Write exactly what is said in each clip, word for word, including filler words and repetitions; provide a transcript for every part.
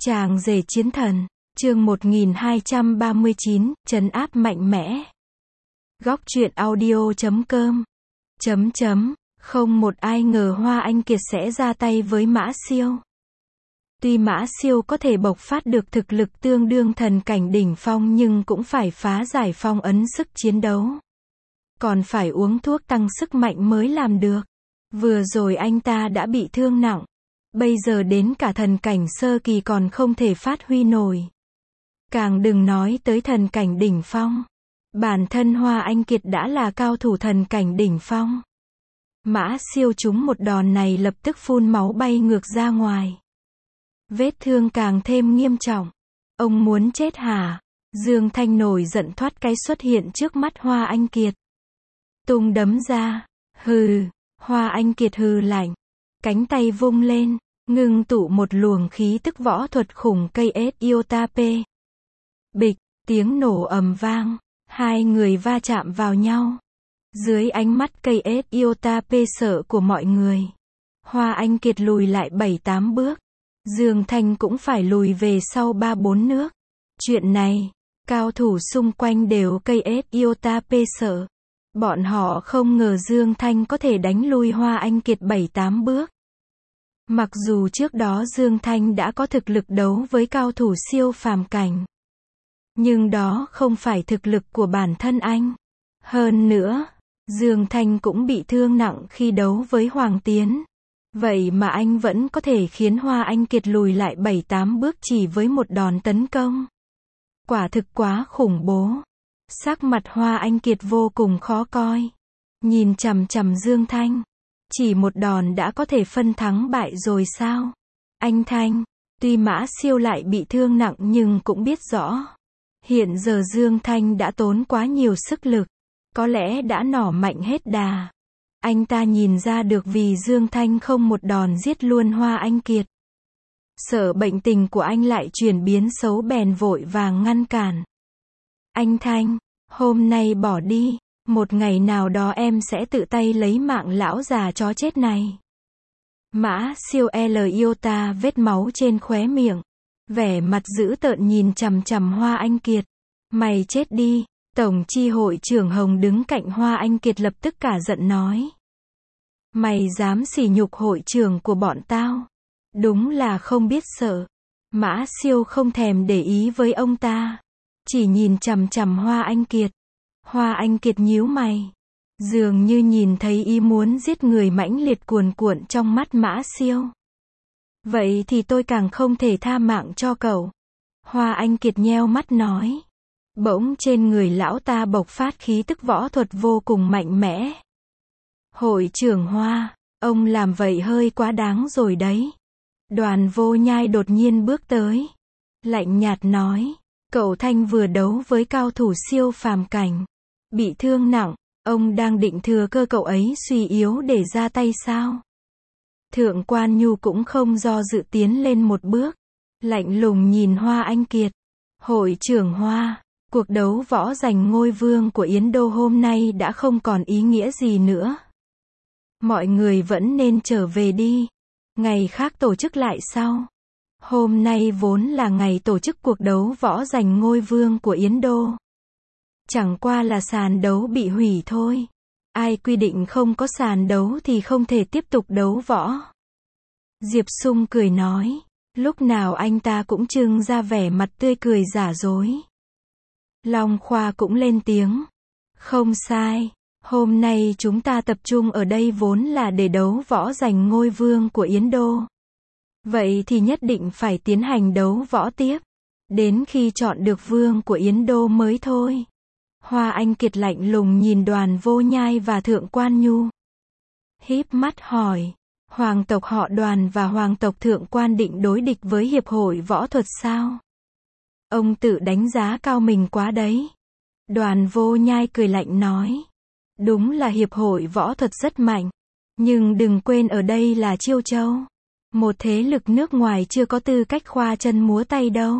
Chàng rể chiến thần, chương một nghìn hai trăm ba mươi chín, trấn áp mạnh mẽ. Góc truyện audio chấm com. Chấm chấm, không một ai ngờ Hoa Anh Kiệt sẽ ra tay với Mã Siêu. Tuy Mã Siêu có thể bộc phát được thực lực tương đương thần cảnh đỉnh phong nhưng cũng phải phá giải phong ấn sức chiến đấu. Còn phải uống thuốc tăng sức mạnh mới làm được. Vừa rồi anh ta đã bị thương nặng. Bây giờ đến cả thần cảnh sơ kỳ còn không thể phát huy nổi. Càng đừng nói tới thần cảnh đỉnh phong. Bản thân Hoa Anh Kiệt đã là cao thủ thần cảnh đỉnh phong. Mã Siêu trúng một đòn này lập tức phun máu bay ngược ra ngoài. Vết thương càng thêm nghiêm trọng. Ông muốn chết hả? Dương Thanh nổi giận thoát cái xuất hiện trước mắt Hoa Anh Kiệt. Tung đấm ra. Hừ. Hoa Anh Kiệt hừ lạnh. Cánh tay vung lên, ngưng tụ một luồng khí tức võ thuật khủng cây ét Iota P. Bịch, tiếng nổ ầm vang, hai người va chạm vào nhau. Dưới ánh mắt cây ét Iota P sợ của mọi người, Hoa Anh Kiệt lùi lại bảy tám bước. Dương Thanh cũng phải lùi về sau ba bốn nước. Chuyện này, cao thủ xung quanh đều cây ét Iota P sợ. Bọn họ không ngờ Dương Thanh có thể đánh lui Hoa Anh Kiệt bảy tám bước. Mặc dù trước đó Dương Thanh đã có thực lực đấu với cao thủ siêu phàm cảnh. Nhưng đó không phải thực lực của bản thân anh. Hơn nữa, Dương Thanh cũng bị thương nặng khi đấu với Hoàng Tiến. Vậy mà anh vẫn có thể khiến Hoa Anh Kiệt lùi lại bảy tám bước chỉ với một đòn tấn công. Quả thực quá khủng bố. Sắc mặt Hoa Anh Kiệt vô cùng khó coi. Nhìn chằm chằm Dương Thanh. Chỉ một đòn đã có thể phân thắng bại rồi sao? Anh Thanh, tuy Mã Siêu lại bị thương nặng nhưng cũng biết rõ. Hiện giờ Dương Thanh đã tốn quá nhiều sức lực. Có lẽ đã nỏ mạnh hết đà. Anh ta nhìn ra được vì Dương Thanh không một đòn giết luôn Hoa Anh Kiệt. Sợ bệnh tình của anh lại chuyển biến xấu bèn vội vàng ngăn cản. Anh Thanh, hôm nay bỏ đi. Một ngày nào đó em sẽ tự tay lấy mạng lão già chó chết này. Mã Siêu L Iota vết máu trên khóe miệng. Vẻ mặt dữ tợn nhìn chằm chằm Hoa Anh Kiệt. Mày chết đi. Tổng chi hội trưởng Hồng đứng cạnh Hoa Anh Kiệt lập tức cả giận nói. Mày dám sỉ nhục hội trưởng của bọn tao. Đúng là không biết sợ. Mã Siêu không thèm để ý với ông ta. Chỉ nhìn chằm chằm Hoa Anh Kiệt. Hoa Anh Kiệt nhíu mày. Dường như nhìn thấy ý muốn giết người mãnh liệt cuồn cuộn trong mắt Mã Siêu. Vậy thì tôi càng không thể tha mạng cho cậu. Hoa Anh Kiệt nheo mắt nói. Bỗng trên người lão ta bộc phát khí tức võ thuật vô cùng mạnh mẽ. Hội trưởng Hoa, ông làm vậy hơi quá đáng rồi đấy. Đoàn Vô Nhai đột nhiên bước tới. Lạnh nhạt nói. Cậu Thanh vừa đấu với cao thủ siêu phàm cảnh. Bị thương nặng, ông đang định thừa cơ cậu ấy suy yếu để ra tay sao? Thượng Quan Nhu cũng không do dự tiến lên một bước. Lạnh lùng nhìn Hoa Anh Kiệt. Hội trưởng Hoa, cuộc đấu võ giành ngôi vương của Yến Đô hôm nay đã không còn ý nghĩa gì nữa. Mọi người vẫn nên trở về đi. Ngày khác tổ chức lại sau. Hôm nay vốn là ngày tổ chức cuộc đấu võ giành ngôi vương của Yến Đô. Chẳng qua là sàn đấu bị hủy thôi. Ai quy định không có sàn đấu thì không thể tiếp tục đấu võ. Diệp Sung cười nói. Lúc nào anh ta cũng trưng ra vẻ mặt tươi cười giả dối. Long Khoa cũng lên tiếng. Không sai. Hôm nay chúng ta tập trung ở đây vốn là để đấu võ giành ngôi vương của Yến Đô. Vậy thì nhất định phải tiến hành đấu võ tiếp. Đến khi chọn được vương của Yến Đô mới thôi. Hoa Anh Kiệt lạnh lùng nhìn Đoàn Vô Nhai và Thượng Quan Nhu. Híp mắt hỏi. Hoàng tộc họ Đoàn và hoàng tộc Thượng Quan định đối địch với hiệp hội võ thuật sao? Ông tự đánh giá cao mình quá đấy. Đoàn Vô Nhai cười lạnh nói. Đúng là hiệp hội võ thuật rất mạnh. Nhưng đừng quên ở đây là Chiêu Châu. Một thế lực nước ngoài chưa có tư cách khoa chân múa tay đâu.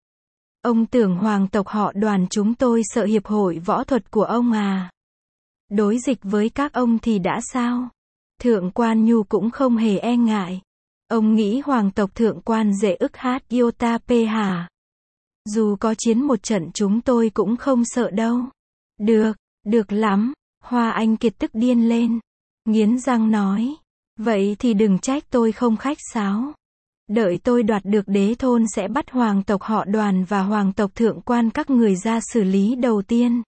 Ông tưởng hoàng tộc họ Đoàn chúng tôi sợ hiệp hội võ thuật của ông à? Đối dịch với các ông thì đã sao? Thượng Quan Nhu cũng không hề e ngại. Ông nghĩ hoàng tộc thượng quan dễ ức hát Iota P hả? Dù có chiến một trận chúng tôi cũng không sợ đâu. Được, được lắm. Hoa Anh Kiệt tức điên lên. Nghiến răng nói. Vậy thì đừng trách tôi không khách sáo. Đợi tôi đoạt được đế thôn sẽ bắt hoàng tộc họ Đoàn và hoàng tộc thượng quan các người ra xử lý đầu tiên.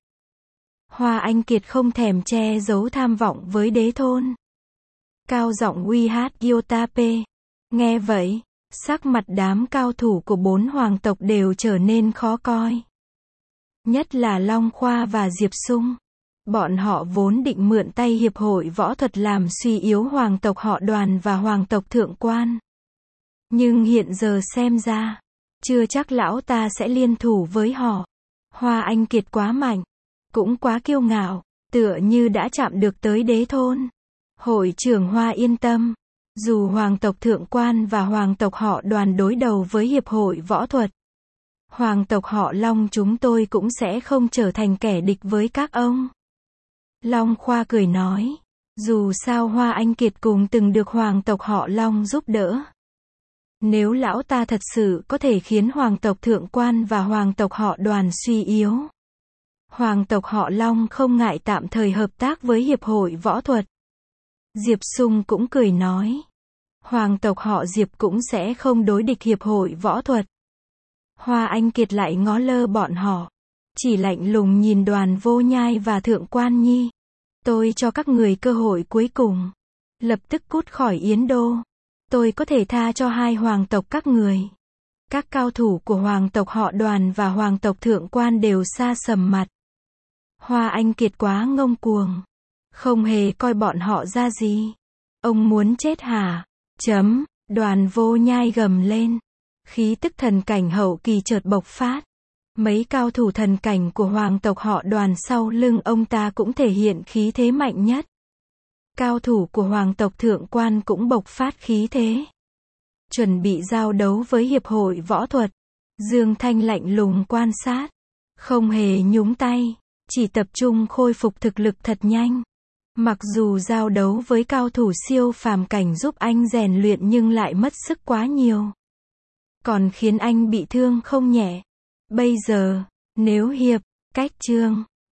Hoa Anh Kiệt không thèm che giấu tham vọng với đế thôn. Cao giọng uy hát Iota P. Nghe vậy, sắc mặt đám cao thủ của bốn hoàng tộc đều trở nên khó coi. Nhất là Long Khoa và Diệp Sung. Bọn họ vốn định mượn tay hiệp hội võ thuật làm suy yếu hoàng tộc họ Đoàn và hoàng tộc thượng quan. Nhưng hiện giờ xem ra, chưa chắc lão ta sẽ liên thủ với họ. Hoa Anh Kiệt quá mạnh, cũng quá kiêu ngạo, tựa như đã chạm được tới đế thôn. Hội trưởng Hoa yên tâm, dù hoàng tộc thượng quan và hoàng tộc họ Đoàn đối đầu với hiệp hội võ thuật, hoàng tộc họ Long chúng tôi cũng sẽ không trở thành kẻ địch với các ông. Long Khoa cười nói, dù sao Hoa Anh Kiệt cùng từng được hoàng tộc họ Long giúp đỡ. Nếu lão ta thật sự có thể khiến hoàng tộc thượng quan và hoàng tộc họ Đoàn suy yếu, hoàng tộc họ Long không ngại tạm thời hợp tác với hiệp hội võ thuật. Diệp Sung cũng cười nói, hoàng tộc họ Diệp cũng sẽ không đối địch hiệp hội võ thuật. Hoa Anh Kiệt lại ngó lơ bọn họ, chỉ lạnh lùng nhìn Đoàn Vô Nhai và Thượng Quan Nhi. Tôi cho các người cơ hội cuối cùng. Lập tức cút khỏi Yến Đô. Tôi có thể tha cho hai hoàng tộc các người. Các cao thủ của hoàng tộc họ Đoàn và hoàng tộc Thượng Quan đều sa sầm mặt. Hoa Anh Kiệt quá ngông cuồng. Không hề coi bọn họ ra gì. Ông muốn chết hả? Chấm. Đoàn Vô Nhai gầm lên. Khí tức thần cảnh hậu kỳ chợt bộc phát. Mấy cao thủ thần cảnh của hoàng tộc họ Đoàn sau lưng ông ta cũng thể hiện khí thế mạnh nhất. Cao thủ của hoàng tộc thượng quan cũng bộc phát khí thế. Chuẩn bị giao đấu với hiệp hội võ thuật. Dương Thanh lạnh lùng quan sát. Không hề nhúng tay. Chỉ tập trung khôi phục thực lực thật nhanh. Mặc dù giao đấu với cao thủ siêu phàm cảnh giúp anh rèn luyện nhưng lại mất sức quá nhiều. Còn khiến anh bị thương không nhẹ. Bây giờ, nếu hiệp, cách trương